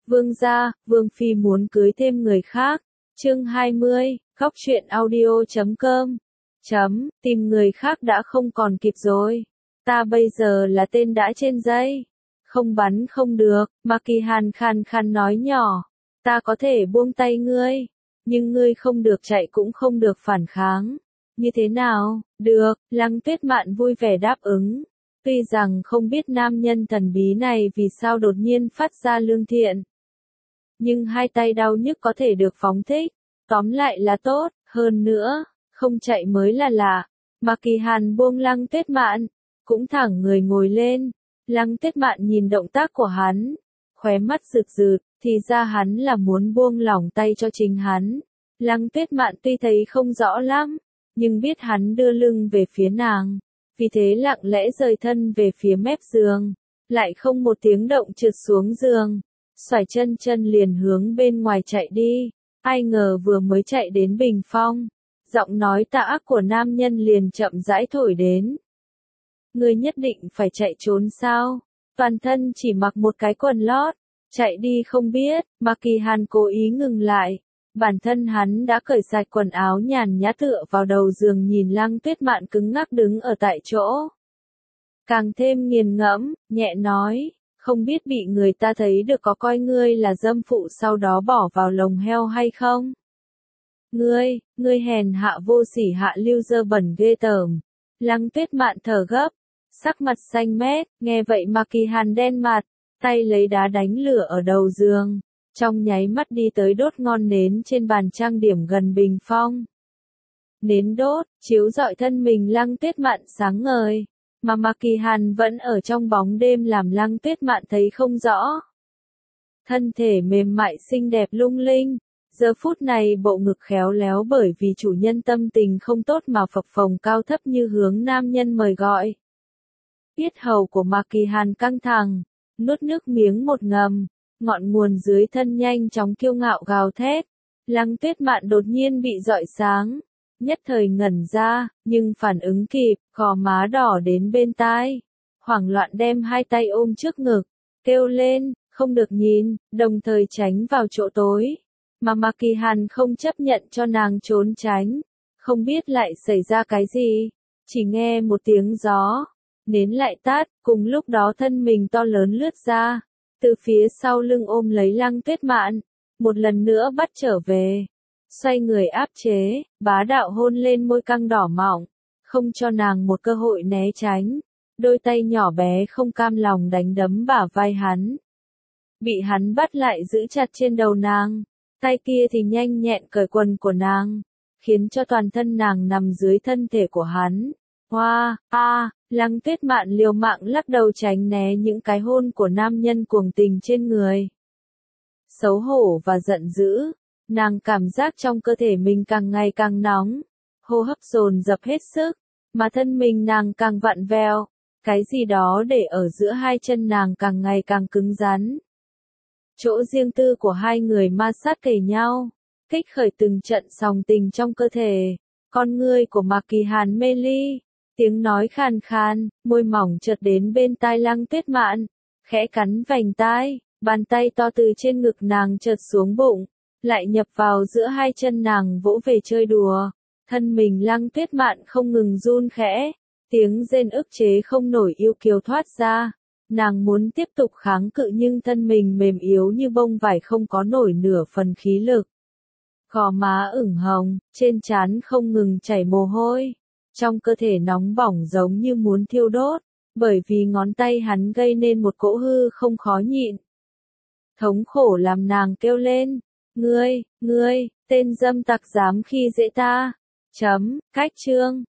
Vương gia, Vương Phi muốn cưới thêm người khác. Chương 20, Góc truyện audio.com. Tìm người khác đã không còn kịp rồi. Ta bây giờ là tên đã trên dây. Không bắn không được, Maki Hàn khàn khàn nói nhỏ. Ta có thể buông tay ngươi, nhưng ngươi không được chạy cũng không được phản kháng. Như thế nào? Được, Lăng Tuyết Mạn vui vẻ đáp ứng. Tuy rằng không biết nam nhân thần bí này vì sao đột nhiên phát ra lương thiện. Nhưng hai tay đau nhức có thể được phóng thích. Tóm lại là tốt, hơn nữa, không chạy mới là lạ. Maki Hàn buông Lăng Tuyết Mạn, cũng thẳng người ngồi lên. Lăng Tuyết Mạn nhìn động tác của hắn, khóe mắt rực rực, thì ra hắn là muốn buông lỏng tay cho chính hắn. Lăng Tuyết Mạn tuy thấy không rõ lắm, nhưng biết hắn đưa lưng về phía nàng, vì thế lặng lẽ rời thân về phía mép giường, lại không một tiếng động trượt xuống giường, xoải chân liền hướng bên ngoài chạy đi. Ai ngờ vừa mới chạy đến bình phong, giọng nói tà ác của nam nhân liền chậm rãi thổi đến. Ngươi nhất định phải chạy trốn sao? Toàn thân chỉ mặc một cái quần lót, chạy đi không biết. Maki Hàn cố ý ngừng lại. Bản thân hắn đã cởi sạch quần áo nhàn nhã tựa vào đầu giường nhìn Lăng Tuyết Mạn cứng ngắc đứng ở tại chỗ. Càng thêm nghiền ngẫm, nhẹ nói, không biết bị người ta thấy được có coi ngươi là dâm phụ sau đó bỏ vào lồng heo hay không? Ngươi hèn hạ vô sỉ hạ lưu dơ bẩn ghê tởm. Lăng Tuyết Mạn thở gấp, sắc mặt xanh mét, nghe vậy Maki Hàn đen mặt, tay lấy đá đánh lửa ở đầu giường, trong nháy mắt đi tới đốt ngọn nến trên bàn trang điểm gần bình phong. Nến đốt, chiếu rọi thân mình Lăng Tuyết Mạn sáng ngời, mà Maki Hàn vẫn ở trong bóng đêm làm Lăng Tuyết Mạn thấy không rõ. Thân thể mềm mại xinh đẹp lung linh, giờ phút này bộ ngực khéo léo bởi vì chủ nhân tâm tình không tốt mà phập phồng cao thấp như hướng nam nhân mời gọi. Yết hầu của Maki Hàn căng thẳng, nuốt nước miếng một ngầm, ngọn nguồn dưới thân nhanh chóng kiêu ngạo gào thét. Lăng Tuyết Mạn đột nhiên bị rọi sáng, nhất thời ngẩn ra, nhưng phản ứng kịp, gò má đỏ đến bên tai, hoảng loạn đem hai tay ôm trước ngực, kêu lên, không được nhìn, đồng thời tránh vào chỗ tối. Mà Maki Hàn không chấp nhận cho nàng trốn tránh, không biết lại xảy ra cái gì, chỉ nghe một tiếng gió, nến lại tắt, cùng lúc đó thân mình to lớn lướt ra, từ phía sau lưng ôm lấy Lăng Tuyết Mạn, một lần nữa bắt trở về, xoay người áp chế, bá đạo hôn lên môi căng đỏ mọng, không cho nàng một cơ hội né tránh, đôi tay nhỏ bé không cam lòng đánh đấm bả vai hắn. Bị hắn bắt lại giữ chặt trên đầu nàng, tay kia thì nhanh nhẹn cởi quần của nàng, khiến cho toàn thân nàng nằm dưới thân thể của hắn. Hoa, Lăng Tuyết Mạn liều mạng lắc đầu tránh né những cái hôn của nam nhân cuồng tình trên người. Xấu hổ và giận dữ, nàng cảm giác trong cơ thể mình càng ngày càng nóng, hô hấp dồn dập hết sức, mà thân mình nàng càng vặn vẹo, cái gì đó để ở giữa hai chân nàng càng ngày càng cứng rắn. Chỗ riêng tư của hai người ma sát kề nhau, kích khởi từng trận sòng tình trong cơ thể. Con ngươi của Maki Hàn mê ly, tiếng nói khàn khàn, môi mỏng chợt đến bên tai Lăng Tuyết Mạn, khẽ cắn vành tai, bàn tay to từ trên ngực nàng chợt xuống bụng, lại nhập vào giữa hai chân nàng vỗ về chơi đùa. Thân mình Lăng Tuyết Mạn không ngừng run khẽ, tiếng rên ức chế không nổi yêu kiều thoát ra. Nàng muốn tiếp tục kháng cự nhưng thân mình mềm yếu như bông vải không có nổi nửa phần khí lực. Gò má ửng hồng, trên trán không ngừng chảy mồ hôi, trong cơ thể nóng bỏng giống như muốn thiêu đốt, bởi vì ngón tay hắn gây nên một cỗ hư không khó nhịn. Thống khổ làm nàng kêu lên, ngươi, tên dâm tặc dám khi dễ ta. Cách chương.